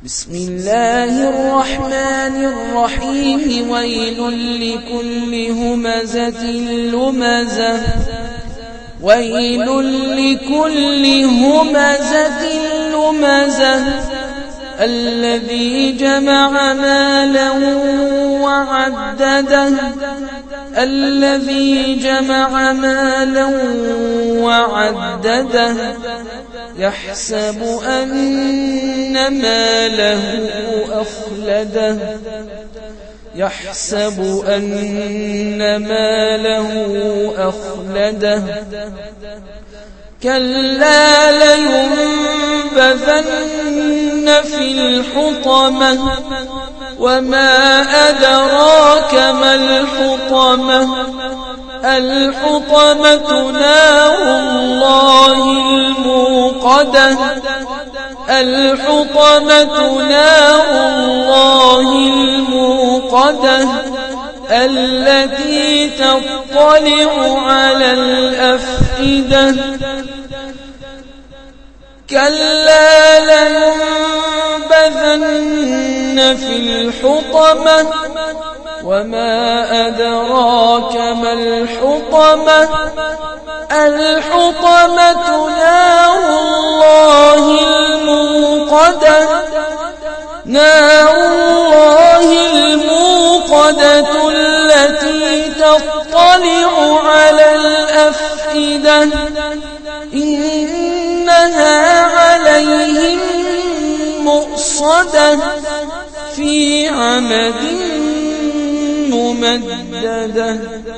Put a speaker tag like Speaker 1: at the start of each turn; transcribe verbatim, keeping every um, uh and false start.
Speaker 1: بسم الله الرحمن الرحيم ويل لكل همزة لمزة ويل لكل همزة لمزة الذي جمع مالا وعدده الذي جمع مالا وعدده يحسب أن ماله أخلده يحسب أن ماله أخلده كلا لينبذن في الحطمة وما أدراك ما الحطمة الحطمة نار الله الموقدة الحطمة نار الله الموقدة التي تطلع على الأفئدة كلا لينبذن في الحطمة وما أدراك ما الحطمة الحطمة نار الله الموقدة نار الله الموقدة التي تطلع على الأفئدة إنها عليهم مؤصدة في عمد ممددة.